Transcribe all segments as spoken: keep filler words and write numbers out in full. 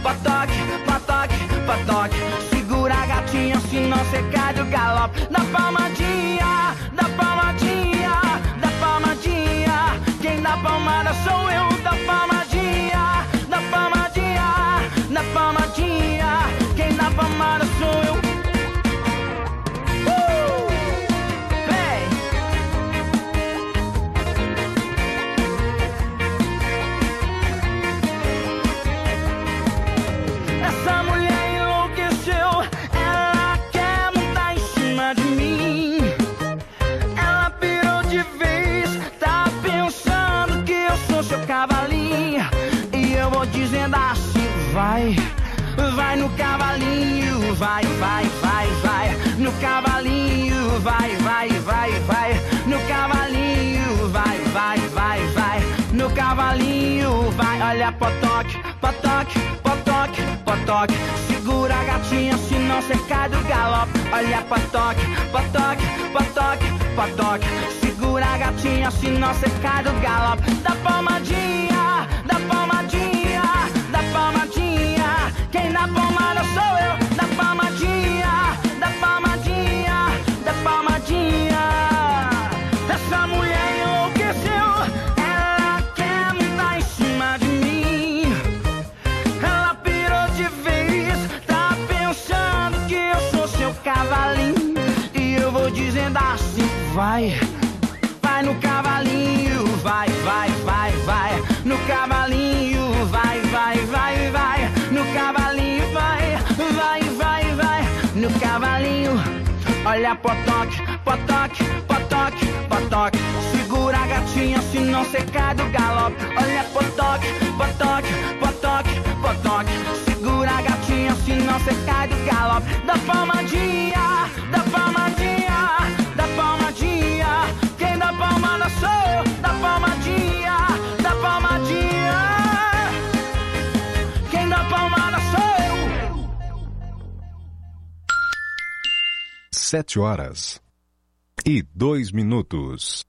potoque, potoque, potoque. Segura a gatinha, senão cê cai do galope. Dá palmadinha, dá palmadinha, dá palmadinha. Quem dá palmada sou eu. Dá palmadinha, dá palmadinha, dá palmadinha. Quem dá palmada sou eu. Dizendo assim, vai, vai no cavalinho, vai, vai, vai, vai, no cavalinho, vai, vai, vai, vai, no cavalinho, vai, vai, vai, vai, no cavalinho, vai. Olha potoque, potoque, potoque, potoque. Segura a gatinha, senão cê cai do galope. Olha potoque, potoque, potoque, potoque. Segura a gatinha, senão cê cai do galope. Dá palmadinha, dá palmadinha, dá palmadinha. Quem dá palmada sou eu. Dá palmadinha, dá palmadinha, dá palmadinha. Essa mulher enlouqueceu. Ela quer montar em cima de mim. Ela pirou de vez. Tá pensando que eu sou seu cavalinho. E eu vou dizendo assim, vai, vai no cavalinho, vai, vai, vai, vai, no cavalinho, vai, vai, vai, vai, no cavalinho, vai, vai, vai, vai, no cavalinho. Olha potoque, potoque, potoque, potoque. Segura a gatinha, senão cê cai do galope. Olha potoque, potoque, potoque, potoque. Segura a gatinha, senão cê cai do galope. Dá palmadinha, dá palmadinha, dá palmadinha. Quem dá palmada sou eu. Dá palmadinha, dá palmadinha. Quem dá palmada sou eu. Sete horas e dois minutos.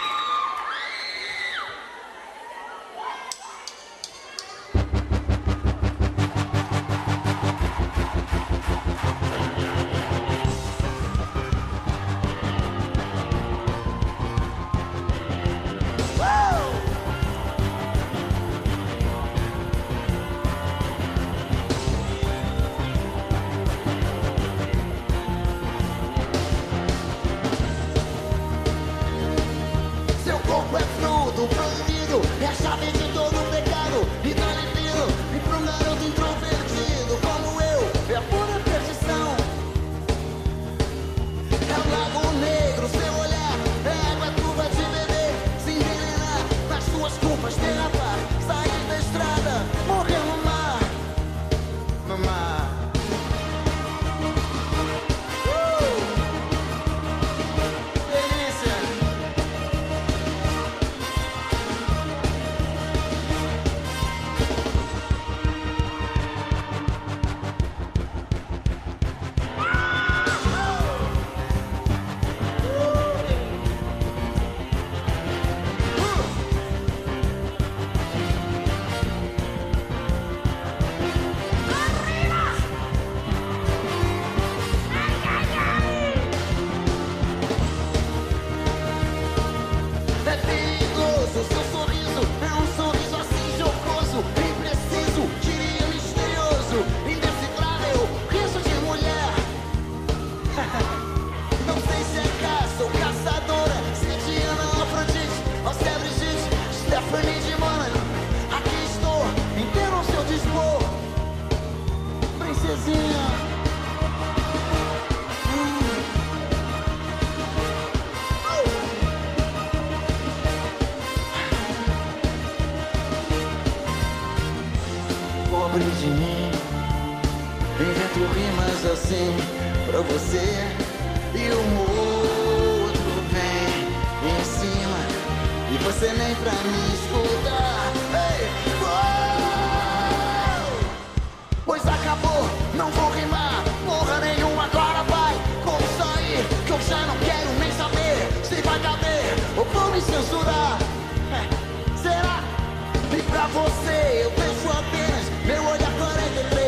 Pobre de mim, invento rimas assim pra você. E o outro vem em cima e você nem pra me escutar. Ei, oh! Pois acabou, não vou rimar porra nenhuma, agora vai. Como sair, que eu já não quero nem saber se vai caber ou vou me censurar. É, será? E pra você eu deixo apenas meu olhar quarenta e três.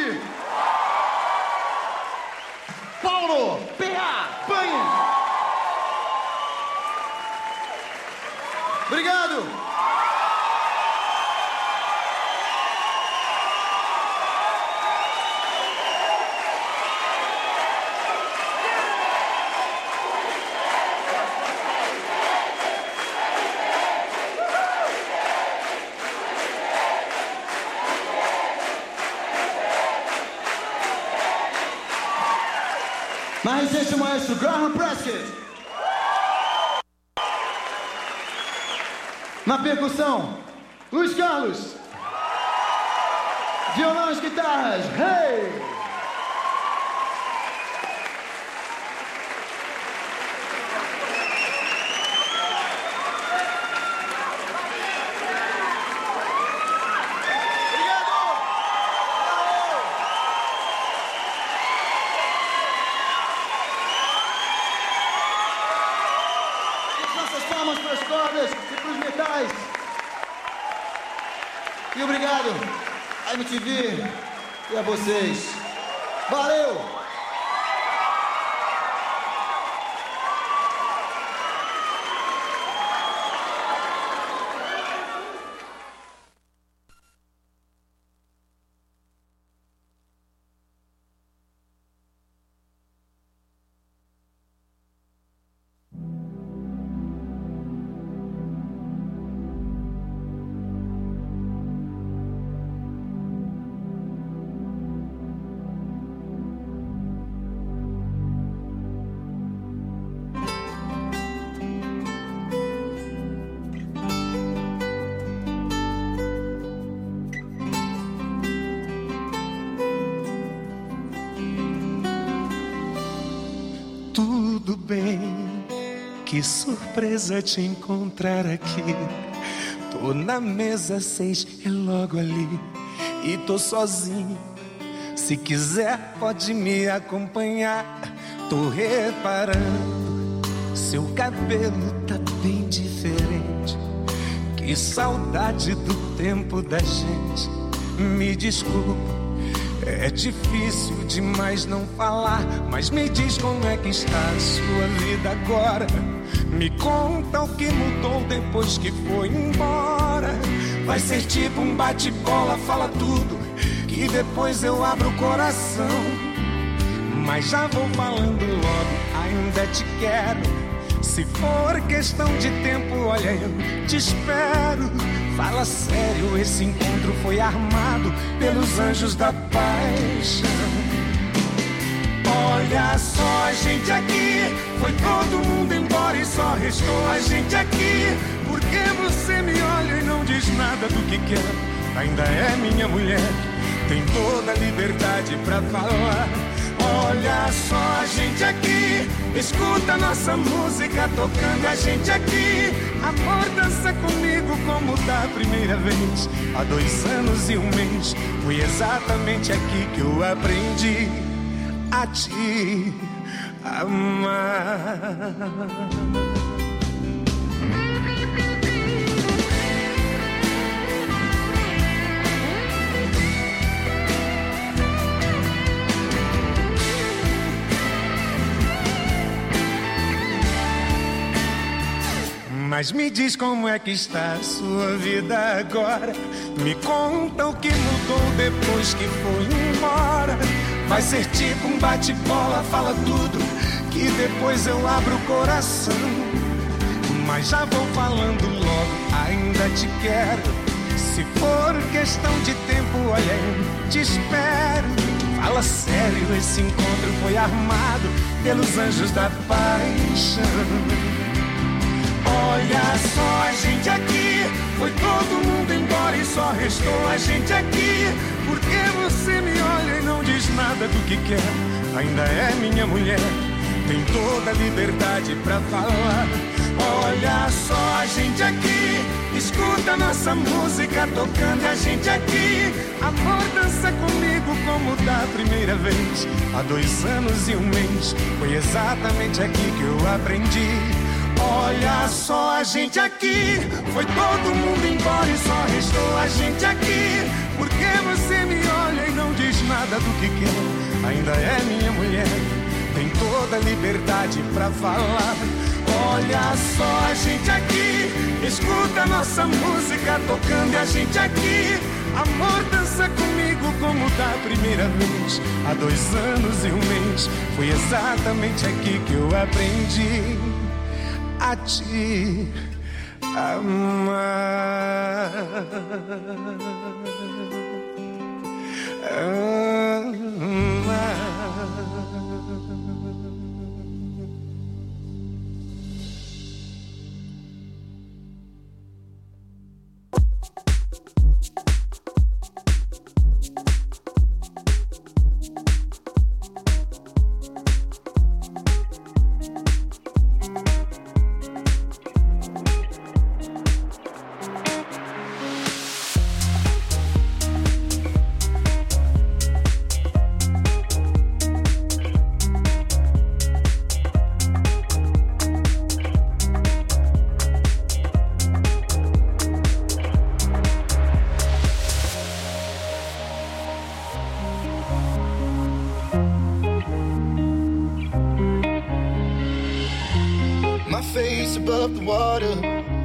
David. Paulo. P A. Panha. Obrigado. Mais esse maestro Graham Prescott. Na percussão, Luiz Carlos. Violão e guitarras, hey! Para as cordas e para os metais. E obrigado a M T V e a vocês. Valeu! Tudo bem, que surpresa te encontrar aqui. Tô na mesa seis, é logo ali. E tô sozinho, se quiser pode me acompanhar. Tô reparando, seu cabelo tá bem diferente. Que saudade do tempo da gente. Me desculpa, é difícil demais não falar, mas me diz como é que está a sua vida agora. Me conta o que mudou depois que foi embora. Vai ser tipo um bate-bola, fala tudo, que depois eu abro o coração. Mas já vou falando logo, ainda te quero. Se for questão de tempo, olha, eu te espero. Fala sério, esse encontro foi armado pelos anjos da paixão. Olha só a gente aqui, foi todo mundo embora e só restou a gente aqui. Por que você me olha e não diz nada do que quer? Ainda é minha mulher, tem toda a liberdade pra falar. Olha só a gente aqui, escuta nossa música tocando a gente aqui. Amor, dança comigo como da primeira vez. Há dois anos e um mês, foi exatamente aqui que eu aprendi a te amar. Mas me diz como é que está a sua vida agora. Me conta o que mudou depois que foi embora. Vai ser tipo um bate-bola, fala tudo, que depois eu abro o coração. Mas já vou falando logo, ainda te quero. Se for questão de tempo, olha, eu te espero. Fala sério, esse encontro foi armado pelos anjos da paixão. Olha só a gente aqui, foi todo mundo embora e só restou a gente aqui. Por que você me olha e não diz nada do que quer? Ainda é minha mulher, tem toda a liberdade pra falar. Olha só a gente aqui, escuta nossa música tocando a gente aqui. Amor, dança comigo como da primeira vez. Há dois anos e um mês, foi exatamente aqui que eu aprendi. Olha só a gente aqui, foi todo mundo embora e só restou a gente aqui. Por que você me olha e não diz nada nada do que quer, ainda é minha mulher. Tem toda a liberdade pra falar. Olha só a gente aqui, escuta a nossa música tocando e a gente aqui. Amor, dança comigo como da primeira vez. Há dois anos e um mês, foi exatamente aqui que eu aprendi a te amar. Amar. Above the water,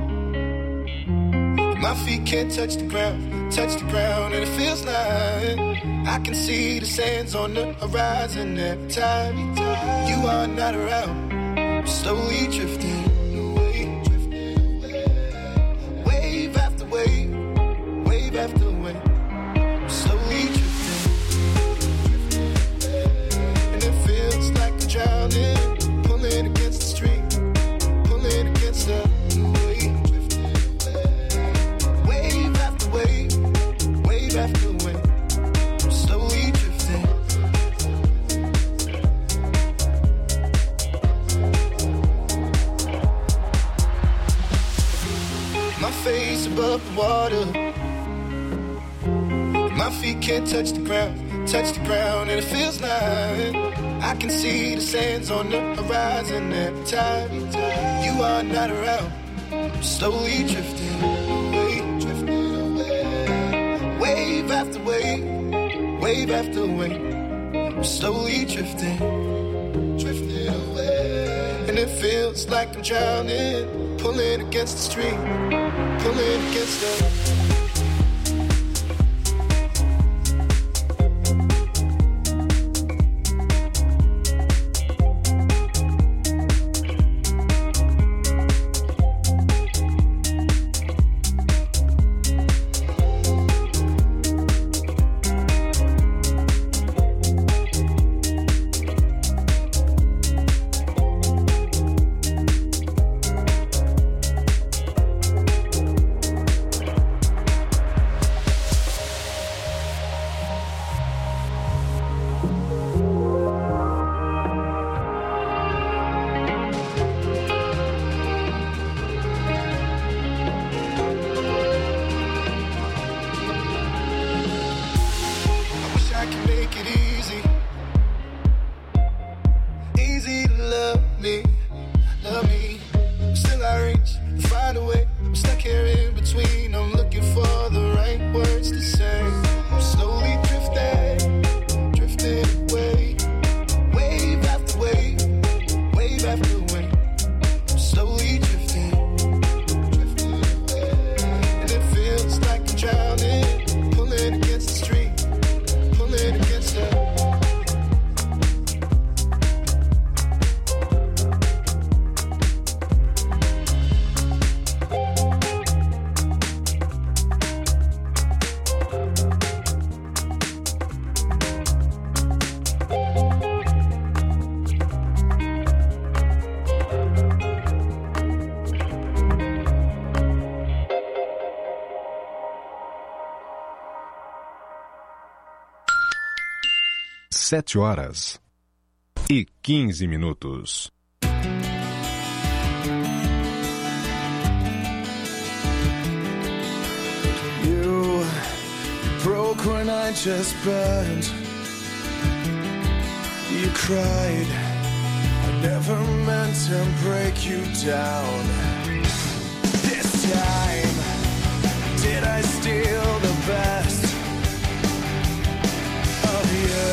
my feet can't touch the ground, touch the ground, and it feels like I can see the sands on the horizon every time you are not around. I'm slowly drifting away, drifting away, wave after wave, wave after wave. I'm slowly drifting, drifting, and it feels like I'm drowning, pulling against the stream. Against the wave, wave after wave, wave after wave, I'm slowly drifting. My face above the water, my feet can't touch the ground, touch the ground, and it feels like I can see the sands on the horizon every time you are not around. I'm slowly drifting away, drifting away, wave after wave, wave after wave. I'm slowly drifting, drifting away, and it feels like I'm drowning, pulling against the stream, pulling against the. Sete horas e quinze minutos. You broke when I just burned. You cried. I never meant to break you down. This time, did I steal the best of you?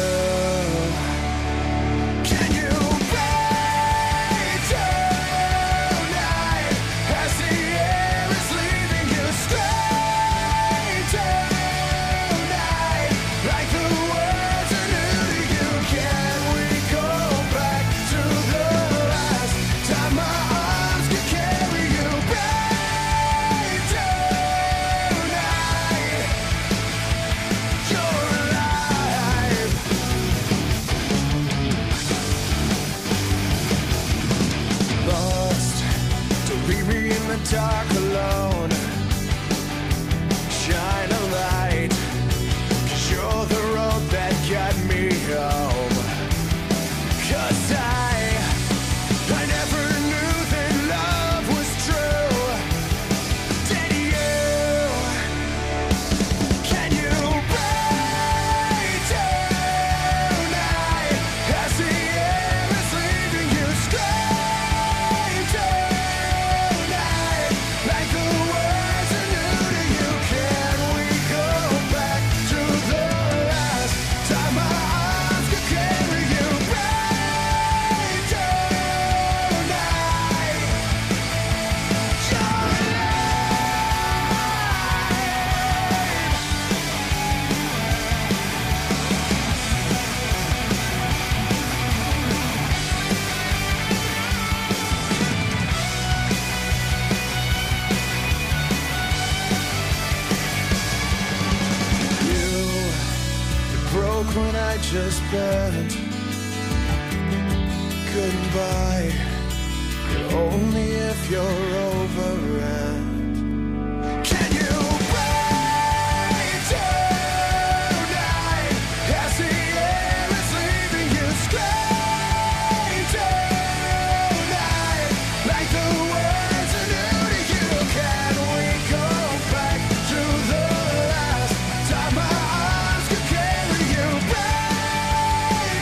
broke when I just bent. Goodbye, but only if you're over it. Can you wait tonight as the air is leaving you straight tonight, like the words are new to you? Can we go back to the last time my arms could carry you? Right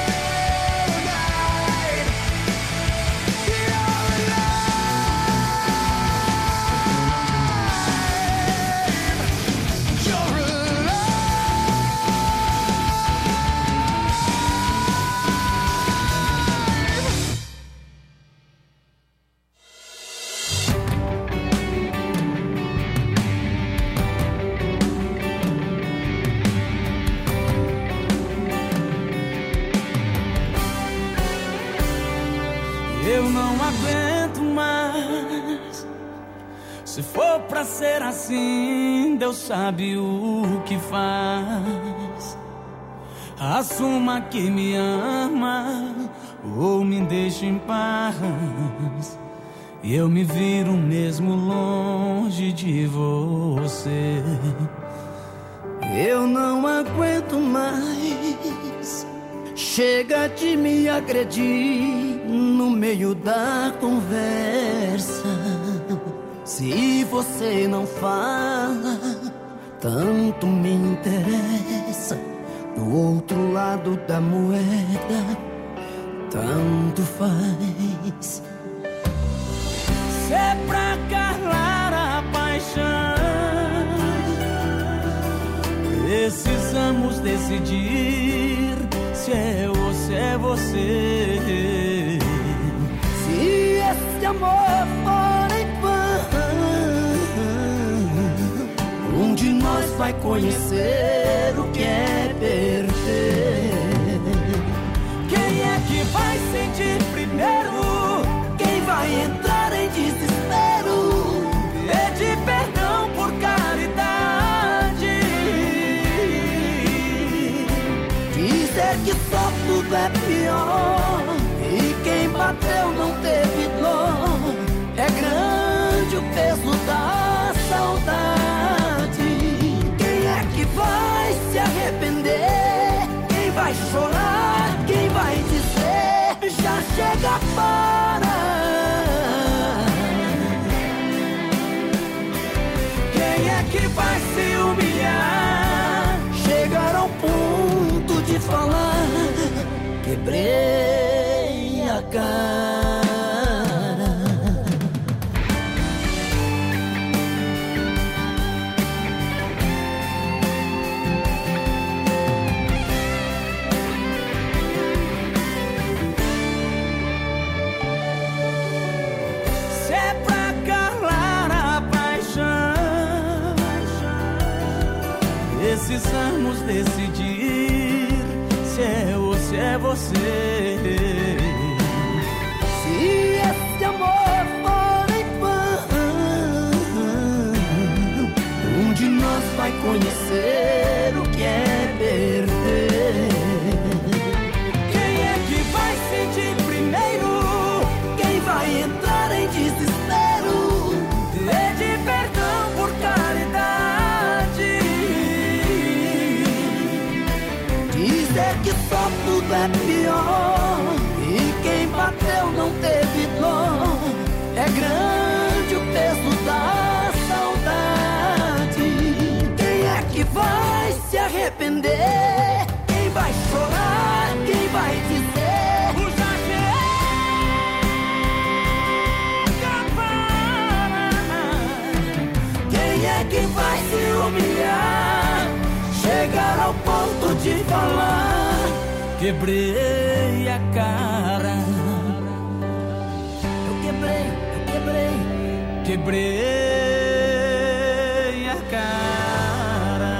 tonight, you're alive. You're Eu não aguento mais. Se for pra ser assim, Deus sabe o que faz. Assuma que me ama ou me deixa em paz. E eu me viro mesmo longe de você. Eu não aguento mais. Chega de me agredir no meio da conversa. Se você não fala, tanto me interessa. Do outro lado da moeda, tanto faz. Se é pra calar a paixão, precisamos decidir se é ou se é você. Se esse amor for em vão, um de nós vai conhecer o que é perder. Quem é que vai sentir primeiro? Quem vai entrar em desespero? Pedir perdão por caridade, dizer que só tudo é pior e quem bateu não teve dor. É grande o peso da saudade. Quem é que vai se arrepender? Quem vai chorar? Quem vai dizer já chega para? Quem é que vai se humilhar? Chegar ao ponto de falar: quebrei a cara. Se é pra calar a paixão, precisamos decidir se é ou se é você. Se esse amor for em vão, um de nós vai conhecer o que é perder. Quem é que vai sentir primeiro? Quem vai entrar em desespero? Pedir perdão por caridade, dizer que só tudo é pior e quem bateu não teve dor. É grande o peso da saudade. Quem é que vai se arrepender? Quem vai chorar? Quem vai dizer o já chega para? Quem é que vai se humilhar? Chegar ao ponto de falar: quebrei a cara. Eu quebrei, eu quebrei, quebrei a cara.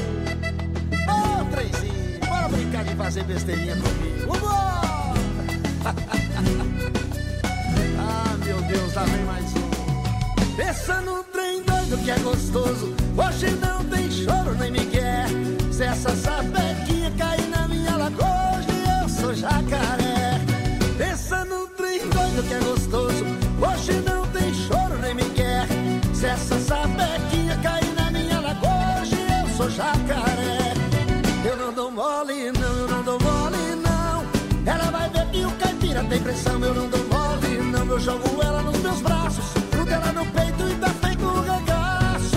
Ô, trenzinho, bora brincar de fazer besteirinha comigo. Vambora! Ah, meu Deus, lá vem mais um. Pensa no trem doido que é gostoso. Hoje não tem choro nem migué. Se essa sapequinha cair na minha lagoa, hoje eu sou jacaré. Pensa no trem doido que é gostoso. Hoje não tem choro nem migué. Se essa sapequinha cair na minha lagoa, hoje eu sou jacaré. Eu não dou mole não, eu não dou mole não. Ela vai ver que o caipira tem pressão. Eu não dou mole não, eu jogo ela nos meus braços, grudo ela no peito e tá feito um regaço.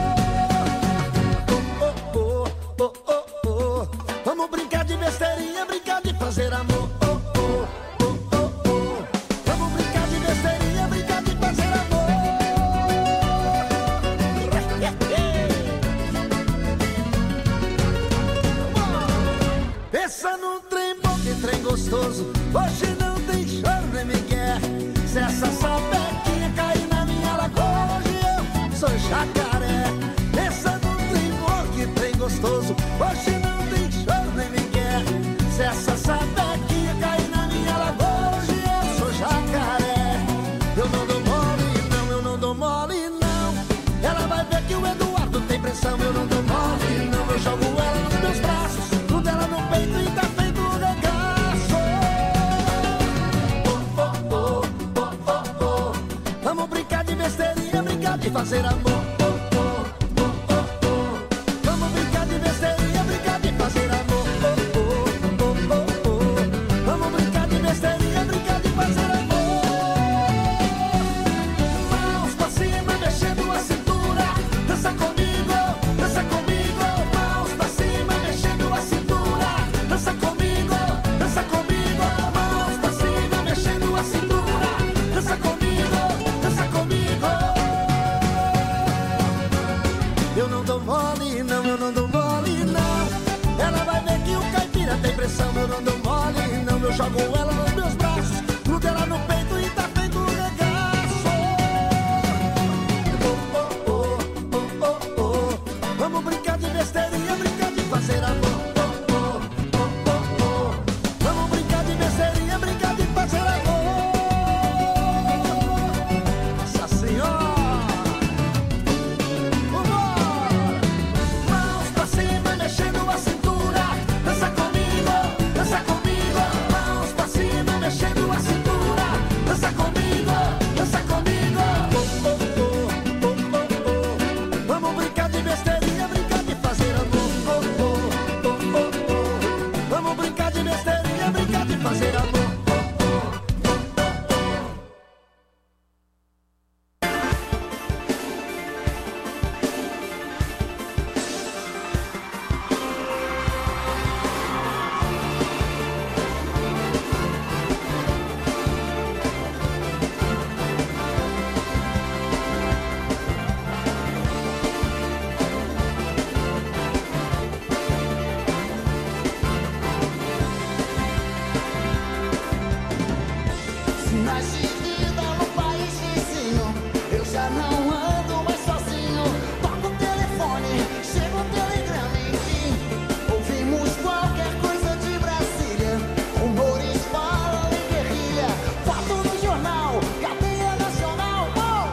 Oh, oh, oh, oh, oh, oh. Vamos brincar de besteirinha, brincar de fazer amor. Oh, oh, oh, oh, oh. Vamos brincar de besteirinha, brincar de fazer amor. Pensa num trem bom, que trem gostoso. Hoje não tem choro nem migué. Se essa sapequinha cair na minha lagoa, hoje eu sou jacaré. Pensa num trem bom, que trem gostoso. Hoje não tem choro nem migué. Se essa sapequinha cair na minha lagoa, hoje eu sou jacaré. Eu não dou mole não, eu não dou mole não. Ela vai ver que o Eduardo tem pressão. Eu não dou mole não, eu jogo ela nos meus braços, tudo ela no peito e tá feito um regaço. Oh, oh, oh, oh, oh, oh. Vamos brincar de besteirinha, brincar de fazer amor. Oh, oh, oh, oh, oh. Vamos brincar de besteirinha, brincar de fazer amor. Oh, oh, oh, oh, oh. Vamos brincar de besteirinha, brincar de fazer amor. Mãos pra cima, mexendo a cintura. Dança comigo, dança comigo. Mãos pra cima, mexendo a cintura. Dança comigo, dança comigo. Mãos pra cima, mexendo a cintura. Dança comigo, dança comigo. Eu não dou mole não, eu não dou mole não. Ela vai ver que o caipira tem pressão. Eu não dou mole não, eu jogo ela nos meus braços, grudo ela no peito e tá feito um regaço. Oh, oh, oh, oh, oh, oh. Vamos brincar de besteirinha, brincar de fazer amor. Oh, oh, oh, oh, oh. Vamos brincar de besteirinha, brincar de fazer amor. Nossa Senhora. Vambora. Mãos pra cima, mexendo a cintura. Dança comigo, dança comigo. Mãos pra cima, mexendo a cintura. Dança comigo, dança comigo. Oh, oh, oh, oh, oh, oh. Vamos brincar de besteirinha, brincar de fazer amor. Oh, oh, oh, oh, oh. Vamos brincar de besteirinha, brincar de fazer amor. Oh, oh, oh, oh, oh. Sinais de vida no país vizinho. Eu já não ando mais sozinho. Toca o telefone, chega o telegrama, enfim. Ouvimos qualquer coisa de Brasília. Rumores falam em guerrilha. Foto no jornal, cadeia nacional. Oh!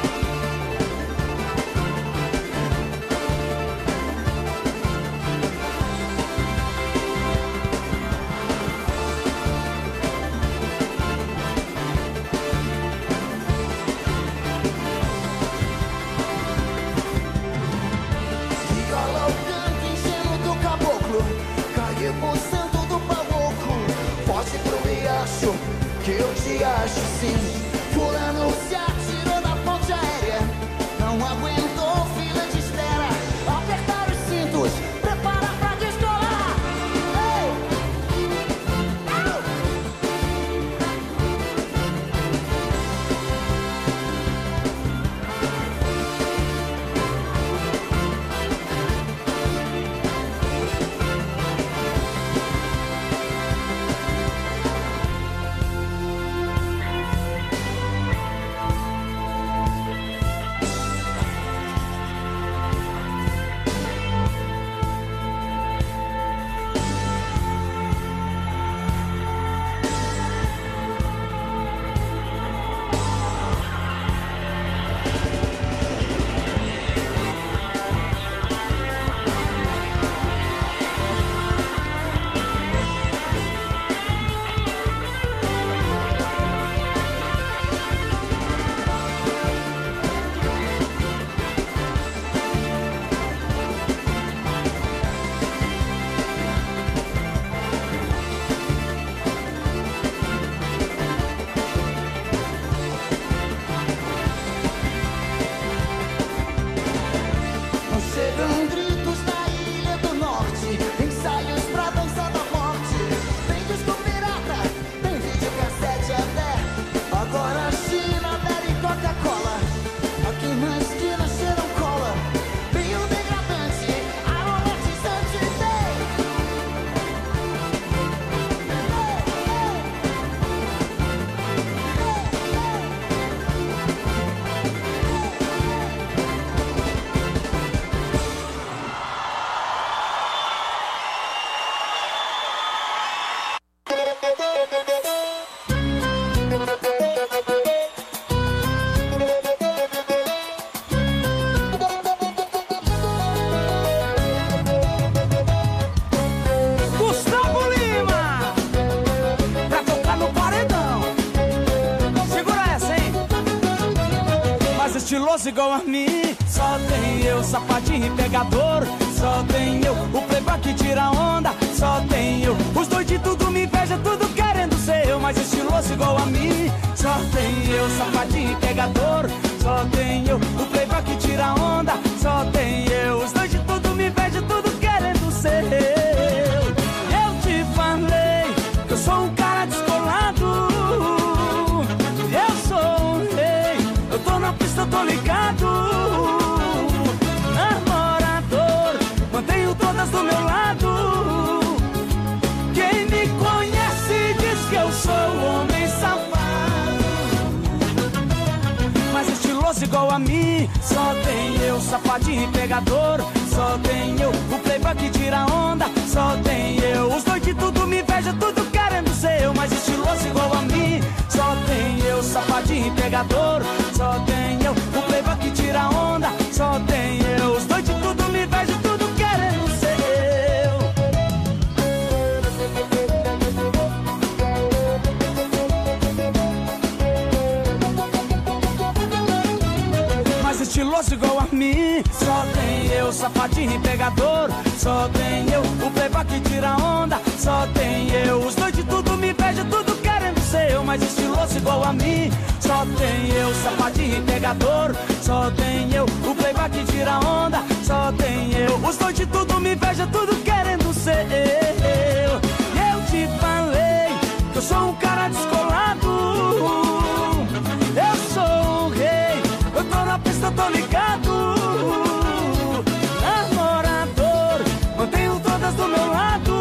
Viola o canto ingênuo do caboclo. Caiu por santo do pavoco. Foge pro riacho, que eu te acho sim. Fulano se atirou da ponte aérea. Não aguentou fila de espera. Apertar os cintos, prepara pra descolar. Ei! Au! estiloso igual a mim. Só tem eu, safadinho e pegador. Só tem eu, o playboy que tira onda. Só tem eu, os dois de tudo me inveja, tudo querendo ser eu, mas estiloso igual a mim. Só tem eu, safadinho e pegador. Só tem eu, o playboy que tira onda. Só tem eu, os dois de tudo me inveja, tudo querendo ser eu. Eu te falei que eu sou um cara descolado. Eu sou um rei, eu tô na pista, eu tô ligado. Namorador, mantenho todas do meu lado. Quem me conhece diz que eu sou um homem safado, mas estiloso igual a mim. Só tem eu, safadinho e pegador. Só tem eu, o playboy que tira onda. Só tem eu, os dois de tudo me inveja, tudo querendo ser eu, mas estiloso igual a mim. Só tem eu, safadinho e pegador. Só tem eu, o playboy que tira onda. Só tem eu, os dois de tudo me inveja, tudo querendo ser eu. Mas estiloso igual a mim. Só tem eu, safadinho e pegador. Só tem eu, o playboy que tira onda. Só tem eu, os dois de tudo me inveja, tudo querendo ser eu, mas estiloso igual a mim. Só tem eu, safadinho e pegador. Só tem eu, o playboy que tira onda. Só tem eu, os dois de tudo me inveja, tudo querendo ser eu. Eu te falei que eu sou um cara descolado. Eu sou um rei, eu tô na pista, eu tô ligado. Namorador, mantenho todas do meu lado.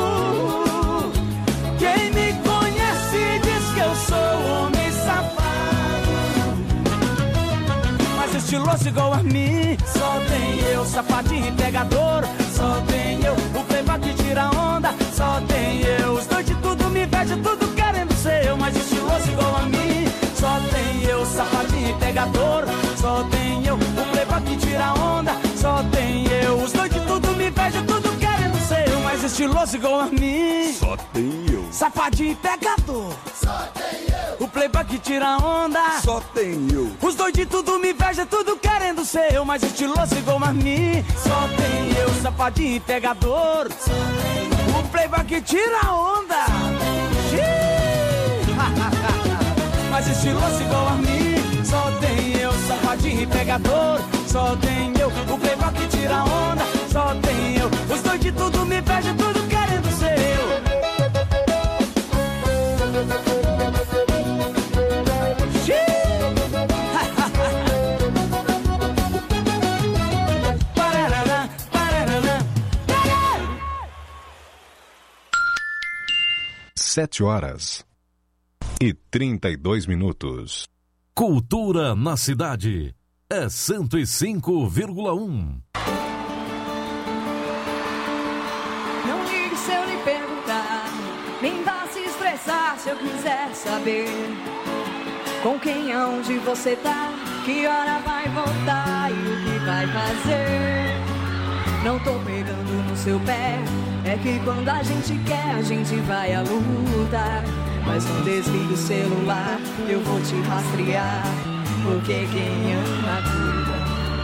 Quem me conhece diz que eu sou homem safado, mas estiloso igual a mim. Só tem eu, safadinho e pegador. Só tem eu, o playboy que tira onda. Só tem eu, os dois de tudo me inveja, tudo querendo ser eu, mas estiloso igual a mim. Só tem eu, safadinho e pegador. Só tem eu, o playboy que tira onda. Só tem eu, os dois de tudo me inveja, tudo querendo ser eu, mas estiloso igual a mim. Só tem eu, safadinho e pegador. Só tem eu, o playboy que tira onda. Só tem eu, os dois de tudo me inveja, tudo querendo ser eu, mas estiloso igual a mim. Só tem eu, safadinho e pegador. Só tem eu, o playboy que tira onda. Mas estiloso igual a mim. Só tem eu, safadinho e pegador. Só tem eu, o playboy que tira onda. Só tem eu, os dois de tudo me inveja, tudo querendo ser eu. Sete horas e trinta e dois minutos. Cultura na cidade é cento e cinco vírgula um. Não ligue se eu lhe perguntar, nem vá se estressar se eu quiser saber com quem, aonde você tá, que hora vai voltar e o que vai fazer. Não tô pegando no seu pé, é que quando a gente quer a gente vai à luta. Mas não desligue o celular, eu vou te rastrear, porque quem ama cuida.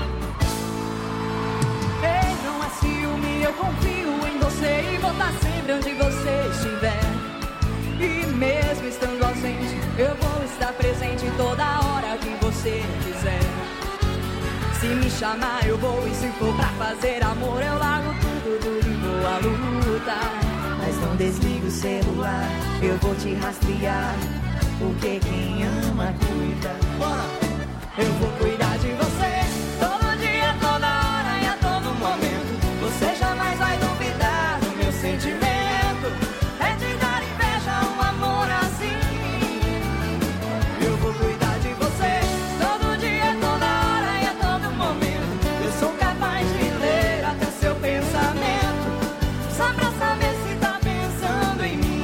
Ei, não é ciúme, eu confio em você e vou estar sempre onde você estiver. E mesmo estando ausente, eu vou estar presente toda hora que você quiser. Se me chamar eu vou, e se for pra fazer amor eu largo tudo, tudo e vou à luta. Mas não desligue o celular, eu vou te rastrear, porque quem ama cuida. Bora! Eu vou cuidar de você, todo dia, toda hora e a todo momento. Você jamais vai duvidar do meu sentimento. É de dar inveja um amor assim. Eu vou cuidar de você, todo dia, toda hora e a todo momento. Eu sou capaz de ler até seu pensamento, só pra saber se tá pensando em mim.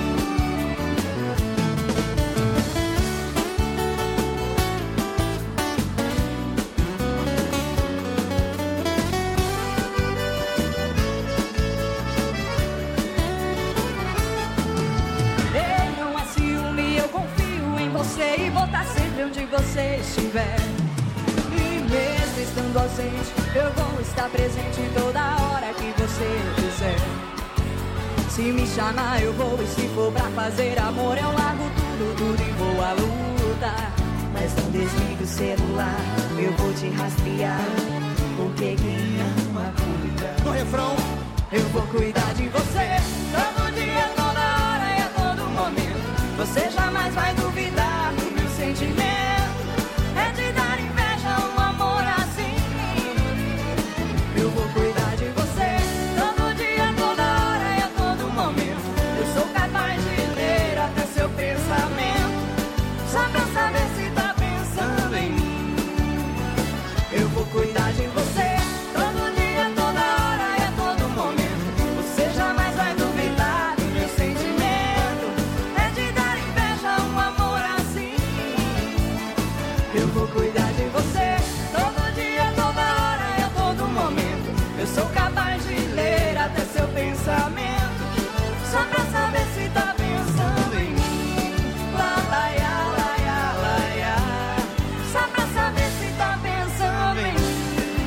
Ei, não é ciúme, eu confio em você e vou estar sempre onde você estiver. E mesmo estando ausente, eu vou estar presente toda hora que você quiser. Se me chamar eu vou, e se for pra fazer amor eu largo tudo, tudo e vou à luta. Mas não desligue o celular, eu vou te rastrear, porque quem ama cuida. No refrão, eu vou cuidar de você todo dia, toda hora e a todo momento. Você jamais vai duvidar do meu sentimento. É de dar inveja um amor assim. Eu vou cuidar de você todo dia, toda hora e a todo momento. Eu sou capaz de ler até seu pensamento, só pra saber se tá pensando em mim. Eu vou cuidar de você todo dia, toda hora e a todo momento. Você jamais vai duvidar do meu sentimento. É de dar inveja um amor assim. Eu vou cuidar de você todo dia, toda hora e a todo momento. Eu sou capaz de ler até seu pensamento, só pra saber se tá pensando em mim. Lá, lá, ya, lá, ya, lá, ya. Só pra saber se tá pensando em mim.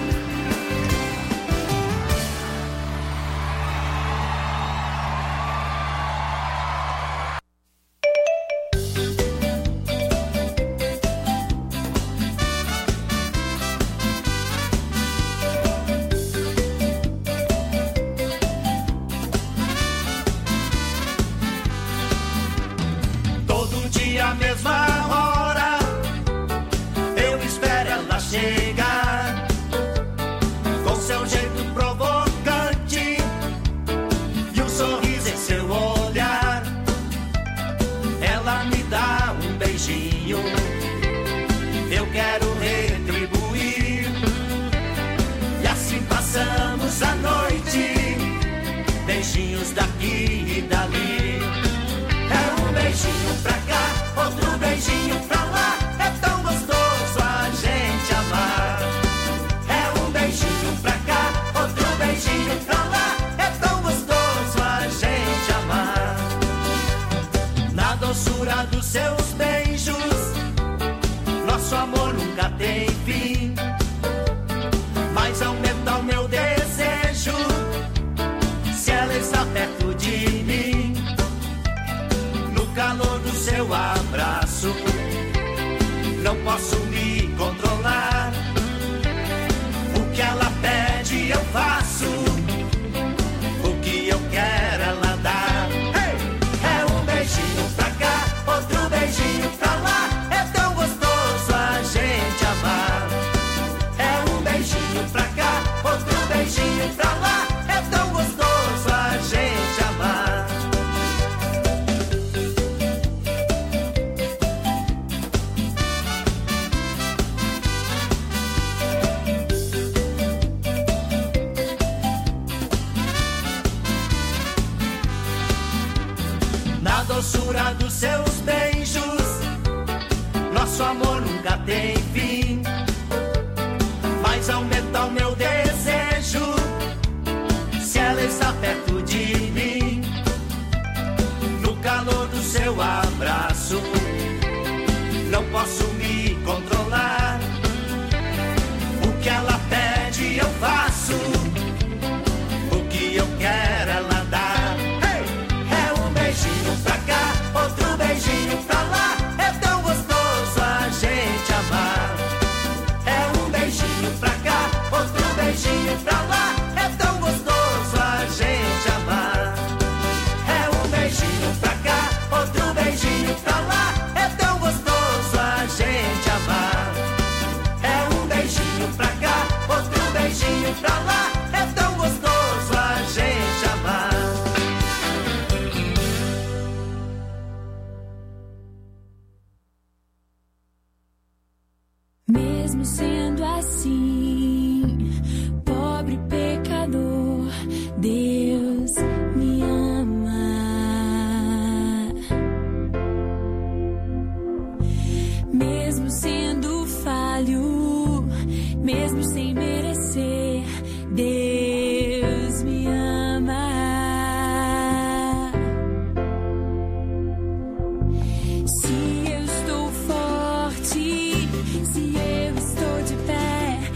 Todo dia a mesma hora eu espero ela chegar, com seu jeito provocante e um sorriso em seu olhar. Ela me dá um beijinho, eu quero retribuir, e assim passamos a noite, beijinhos daqui e dali. É um beijinho pra cá, outro beijinho pra lá. É tão gostoso a gente amar. É um beijinho pra cá, outro beijinho pra lá. É tão gostoso a gente amar. Na doçura dos seus beijos, nosso amor nunca tem fim. Mas aumenta o meu desejo se ela está perto de mim. No calor do seu abraço, não posso me controlar. O que ela pede eu faço, o que eu quero ela dá. É um beijinho pra cá, outro beijinho pra lá. É tão gostoso a gente amar. É um beijinho pra cá, outro beijinho pra lá. É tão gostoso a gente amar. Na doçura dos seus beijos, nosso amor nunca tem fim. Mas aumenta o meu desejo se ela está perto de mim. No calor do seu abraço, não posso me controlar. O que ela pede eu faço, o que eu quero ela dá. É um beijinho pra cá, outro beijinho pra lá. É tão gostoso a gente amar. É um beijinho pra cá, outro beijinho pra lá. É tão gostoso a gente amar. É um beijinho pra cá, outro beijinho pra lá. É tão gostoso a gente amar. É um beijinho pra cá, outro beijinho pra lá. É tão gostoso a gente amar. Mesmo sendo assim, pobre pecador, Deus me ama. Mesmo sendo falho, mesmo sem merecer, Deus me ama. Se eu estou forte, se eu estou de pé,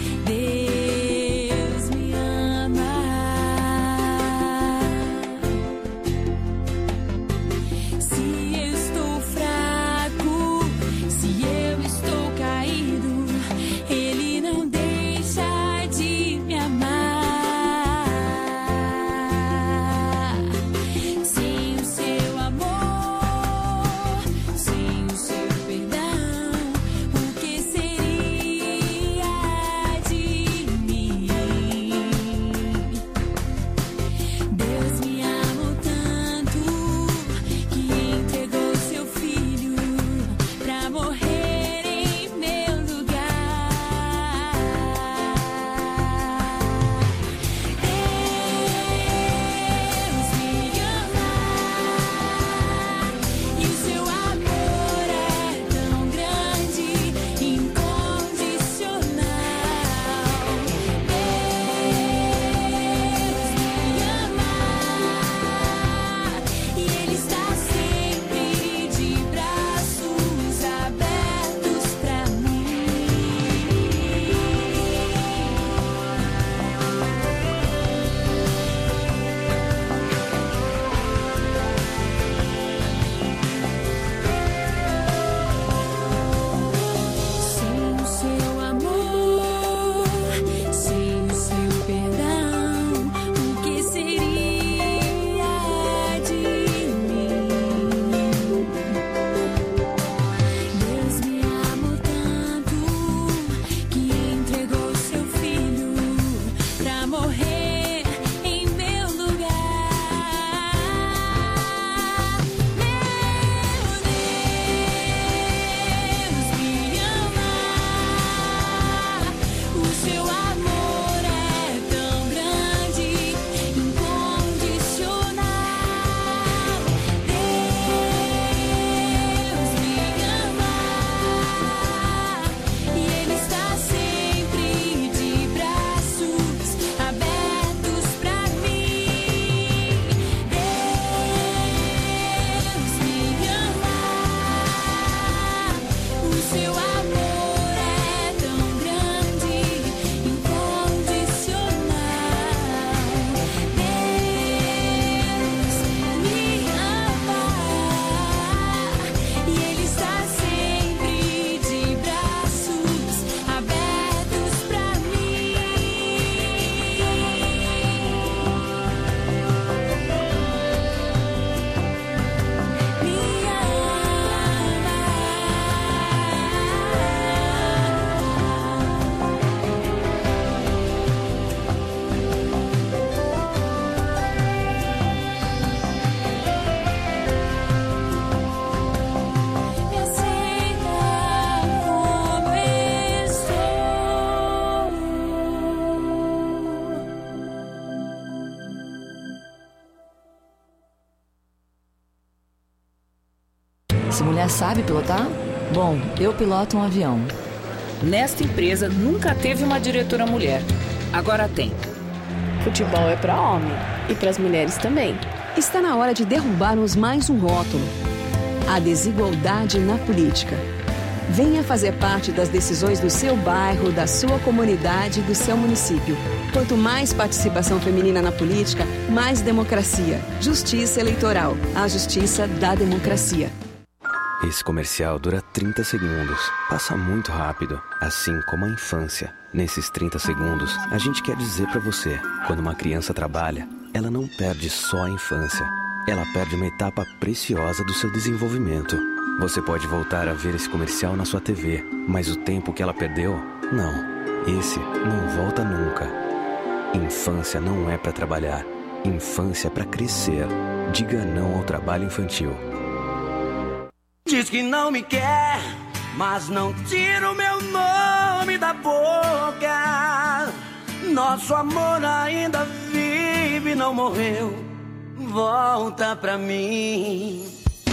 sabe pilotar? Bom, eu piloto um avião. Nesta empresa nunca teve uma diretora mulher. Agora tem. Futebol é para homem e para as mulheres também. Está na hora de derrubarmos mais um rótulo: a desigualdade na política. Venha fazer parte das decisões do seu bairro, da sua comunidade, do seu município. Quanto mais participação feminina na política, mais democracia. Justiça Eleitoral. A justiça da democracia. Esse comercial dura trinta segundos. Passa muito rápido, assim como a infância. Nesses trinta segundos, a gente quer dizer pra você: quando uma criança trabalha, ela não perde só a infância. Ela perde uma etapa preciosa do seu desenvolvimento. Você pode voltar a ver esse comercial na sua T V, mas o tempo que ela perdeu, não. Esse não volta nunca. Infância não é pra trabalhar. Infância é pra crescer. Diga não ao trabalho infantil. Diz que não me quer, mas não tira o meu nome da boca. Nosso amor ainda vive, não morreu. Volta pra mim.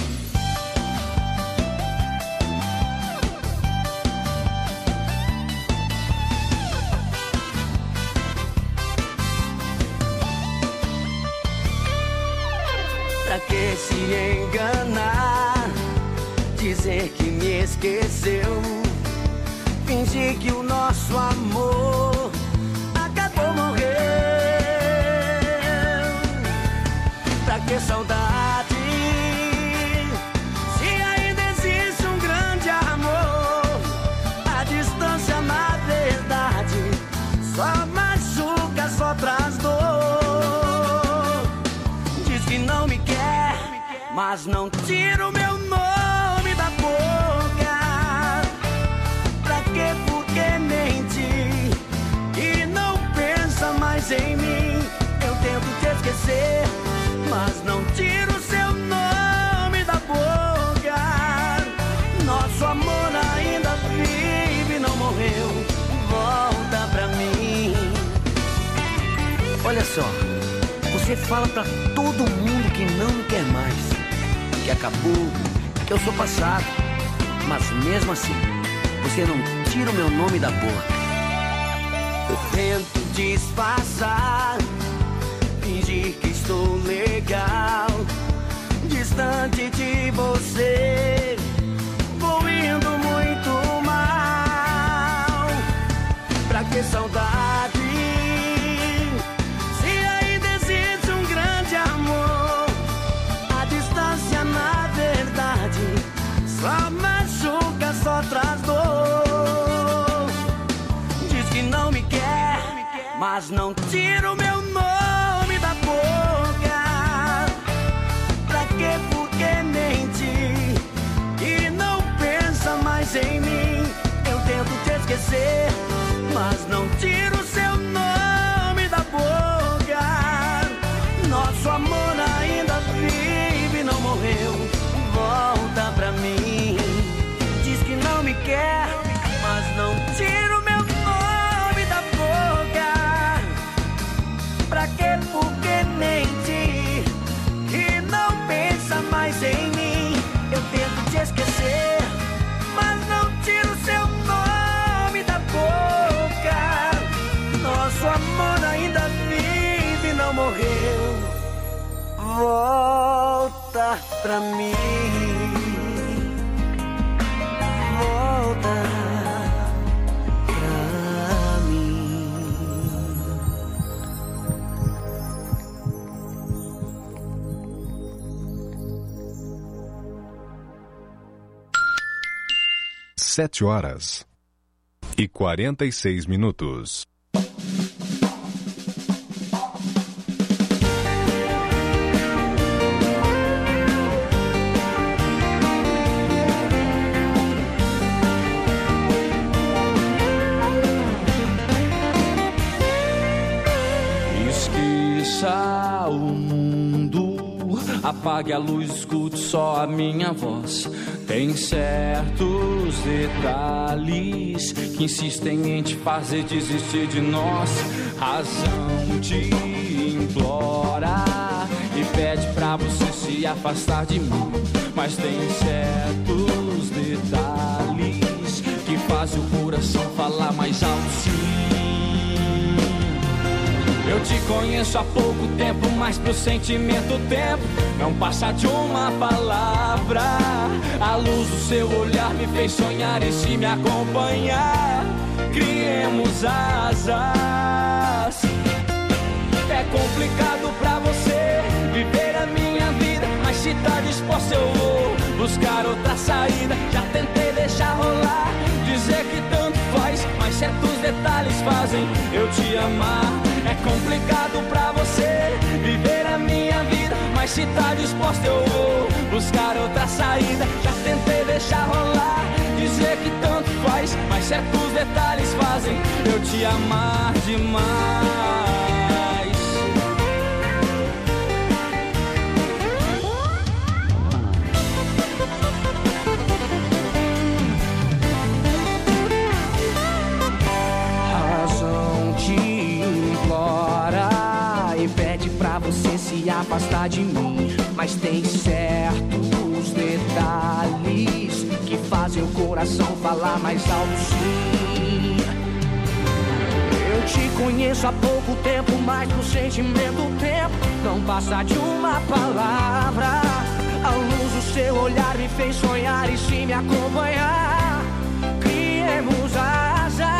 Pra que se enganar? Dizer que me esqueceu, fingir que o nosso amor acabou, morreu. Pra que saudade, se ainda existe um grande amor? A distância, na verdade, só machuca, só traz dor. Diz que não me quer, mas não tira o meu nome da boca. Pra que, por que mentir? E não pensa mais em mim. Eu tento te esquecer, mas não tiro o seu nome da boca. Nosso amor ainda vive, não morreu. Volta pra mim. Olha só, você fala pra todo mundo que não me quer mais, que acabou, que eu sou passado. Mas mesmo assim, você não tira o meu nome da boca. Eu tento disfarçar, fingir que estou legal, distante de você, vou indo muito mal. Pra que saudade, se ainda existe um grande amor? A distância, na verdade, só machuca, só traz dor. Diz que não me quer, mas não tira o meu nome da boca. Pra que, por que mentir? E não pensa mais em mim. Eu tento te esquecer, mas não tiro o seu nome da boca. Nosso amor ainda vive, não morreu. Volta pra mim. Diz que não me quer, mas não tira o meu nome da boca. Pra que, por que mentir? E não pensa mais em mim. Eu tento te esquecer, mas não tiro o seu nome da boca. Nosso amor ainda vive, não morreu. Volta pra mim. Volta pra mim. Sete horas e quarenta e seis minutos. Esqueça o mundo, apague a luz, escute só a minha voz. Tem certos detalhes que insistem em te fazer desistir de nós. Razão te implora, e pede pra você se afastar de mim. Mas tem certos detalhes que fazem o coração falar mais alto, sim. Eu te conheço há pouco tempo, mas pro sentimento o tempo não passa de uma palavra. A luz do seu olhar me fez sonhar e se me acompanhar, criemos asas. É complicado pra você viver a minha vida, mas se tá disposto eu vou buscar outra saída. Já tentei deixar rolar, dizer que tanto faz, mas certos detalhes fazem eu te amar. É complicado pra você viver a minha vida, mas se tá disposto eu vou buscar outra saída. Já tentei deixar rolar, dizer que tanto faz, mas certos detalhes fazem eu te amar demais. Você se afastar de mim, mas tem certos detalhes que fazem o coração falar mais alto, sim. Eu te conheço há pouco tempo, mas no sentimento o tempo não passa de uma palavra. A luz do seu olhar me fez sonhar e se me acompanhar, criemos asas.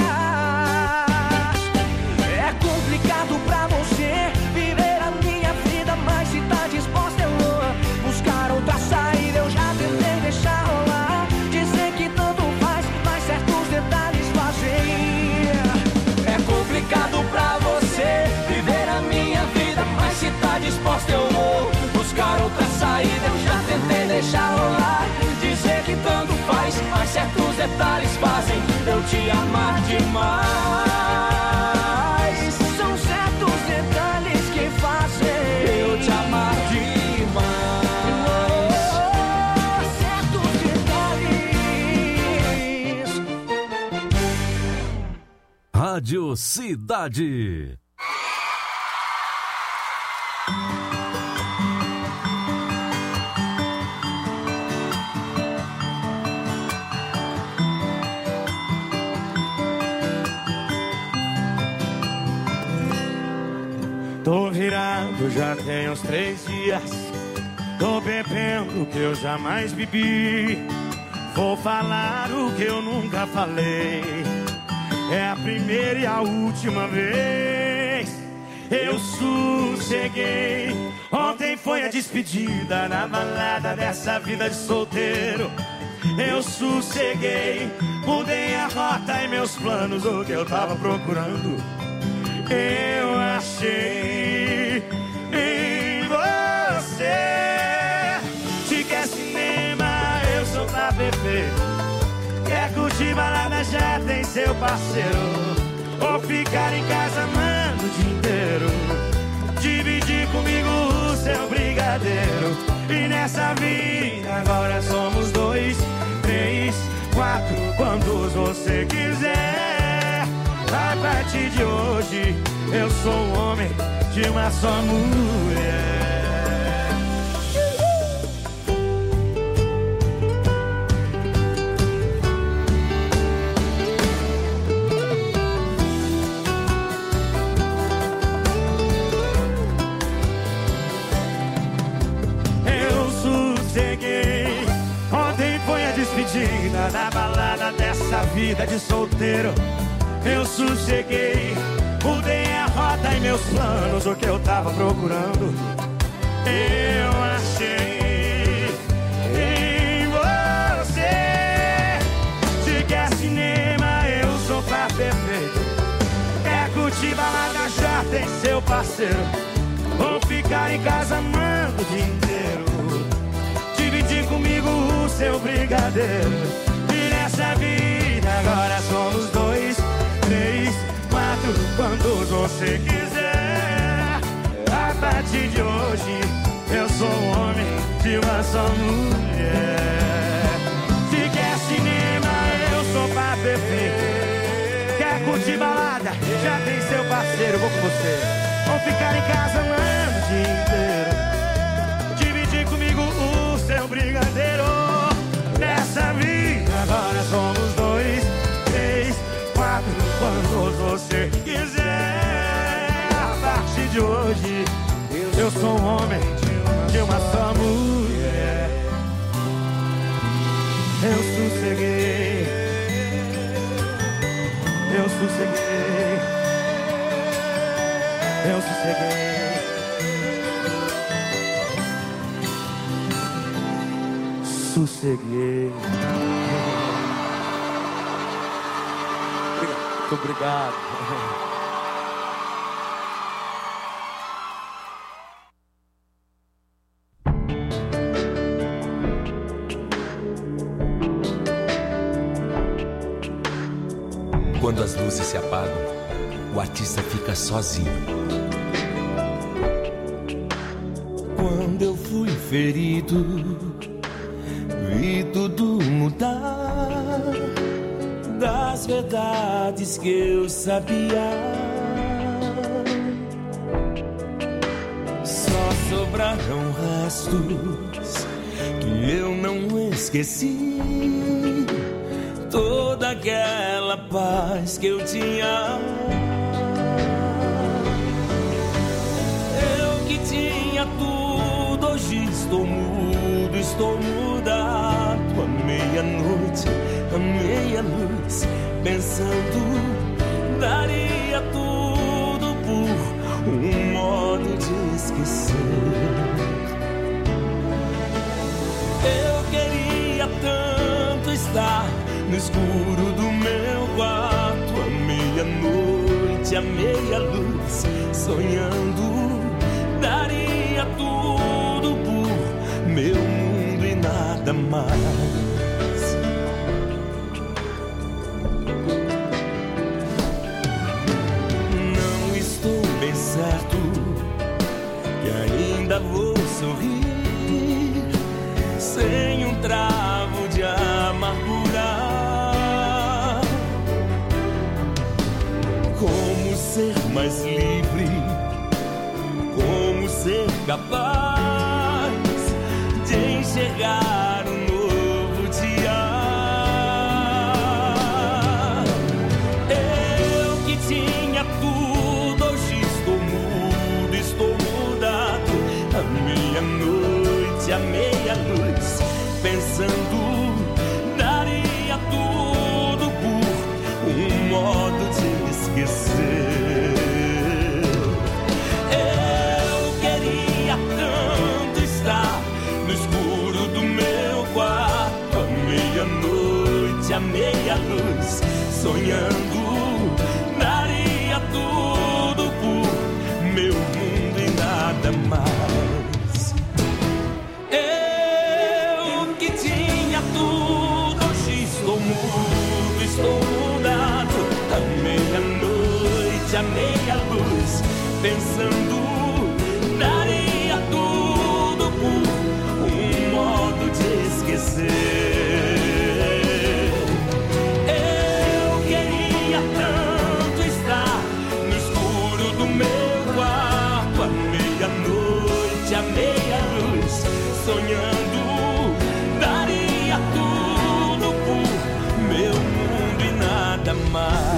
É complicado pra você viver a minha vida, mas se tá disposta eu vou buscar outra saída. Eu já tentei deixar rolar, dizer que tanto faz, mas certos detalhes fazem. É complicado pra você viver a minha vida, mas se tá disposta eu vou buscar outra saída. Eu já tentei deixar rolar, dizer que tanto faz, mas certos detalhes fazem eu te amar demais. Eu te amar demais. Oh, certos detalhes. Rádio Cidade. Tô virado, já tem uns três dias. Tô bebendo o que eu jamais bebi. Vou falar o que eu nunca falei. É a primeira e a última vez. Eu sosseguei. Ontem foi a despedida na balada dessa vida de solteiro. Eu sosseguei. Mudei a rota e meus planos, o que eu tava procurando eu achei em você. Se quer cinema, eu sou pra beber. Quer curtir balada, já tem seu parceiro. Ou ficar em casa amando o dia inteiro. Dividir comigo o seu brigadeiro. E nessa vida agora somos dois, três, quatro, quantos você quiser. A partir de hoje eu sou um homem de uma só mulher. Eu sosseguei. Ontem foi a despedida da balada dessa vida de solteiro. Eu sosseguei, mudei a rota e meus planos, o que eu tava procurando eu achei em você. Se quer cinema, eu sou pra perfeito. Quer curtir balada, já tem seu parceiro. Ou ficar em casa amando o dia inteiro. Dividir comigo o seu brigadeiro. E nessa vida agora somos dois, três, quatro, quantos você quiser. A partir de hoje eu sou um homem de uma só mulher. Se quer cinema, eu sou pra perfeito. Quer curtir balada, já tem seu parceiro, vou com você. Ou ficar em casa amando o dia inteiro. sosseguei, eu sosseguei, eu sosseguei. Sosseguei. Muito obrigado. Quando as luzes se apagam, o artista fica sozinho. Quando eu fui ferido, vi tudo mudar das verdades que eu sabia. Só sobraram restos que eu não esqueci. Toda aquela paz que eu tinha. Eu que tinha tudo, hoje estou mudo, estou mudado. À meia-noite, à meia-luz, pensando, daria tudo por um modo de esquecer. Eu queria tanto estar no escuro do meu quarto, à meia-noite, à meia-luz, sonhando, daria tudo por meu mundo e nada mais. Não estou bem certo que ainda vou sorrir sem um travo de amargura. Como ser mais livre, como ser capaz de enxergar um novo dia. Eu que tinha tudo, hoje estou mudo, estou mudado. À meia-noite, à meia-luz, pensando, daria tudo por um modo de esquecer. Eu queria tanto estar no escuro do meu quarto, à meia-noite, à meia-luz, sonhando, daria tudo por meu mundo e nada mais. Eu que tinha tudo, hoje estou mudo, estou mudado. À meia-noite, à meia-luz, pensando, daria tudo por um modo de esquecer. Eu queria tanto estar no escuro do meu quarto, à meia-noite, à meia-luz, sonhando, daria tudo por meu mundo e nada mais.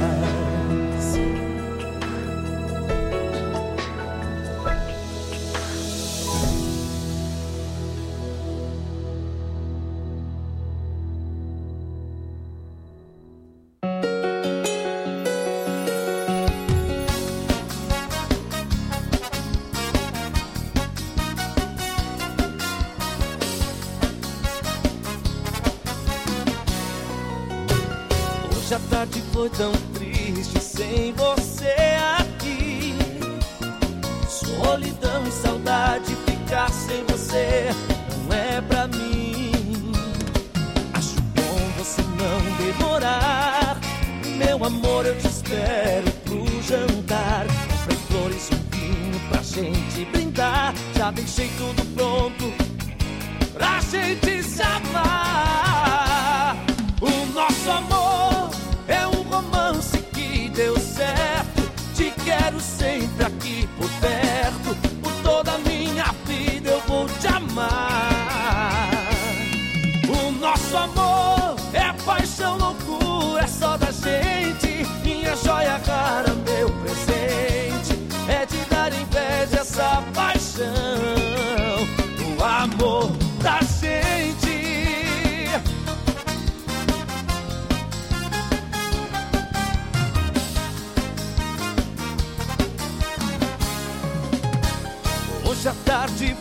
Hoje a tarde foi tão triste sem você aqui. Solidão e saudade, ficar sem você não é pra mim. Acho bom você não demorar. Meu amor, eu te espero pro jantar. Comprei flores e um vinho pra gente brindar. Já deixei tudo pronto pra gente se amar. O nosso amor é um romance que deu certo. Te quero sempre aqui por perto. Por toda a minha vida eu vou te amar. O nosso amor é paixão, loucura, é só da gente. Minha joia rara, meu presente, é de dar inveja essa paixão. O amor da gente.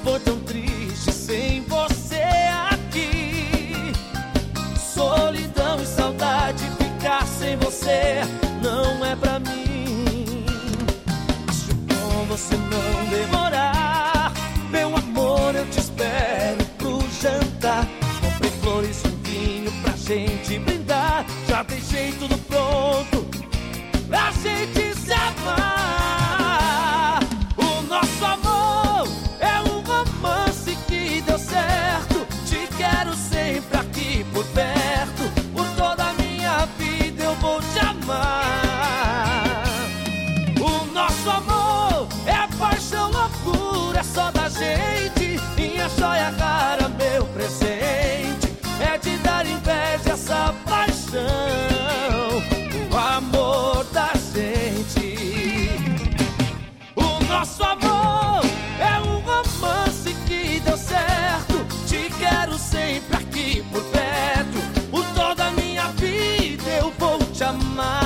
foi tão triste sem você aqui. Solidão e saudade, ficar sem você não é pra mim. Acho bom você não demorar. Meu amor, eu te espero pro jantar. Comprei flores e um vinho pra gente brindar. Já deixei tudo pronto pra gente se amar. O nosso amor é um romance que deu certo. Te quero sempre aqui por perto. Por toda a minha vida eu vou te amar. O nosso amor é paixão, loucura, é só da gente. Minha joia rara, meu presente, é de dar inveja essa paixão. O amor da gente. O nosso amor é um romance que deu certo. Te quero sempre aqui por perto. Por toda a minha vida eu vou te amar.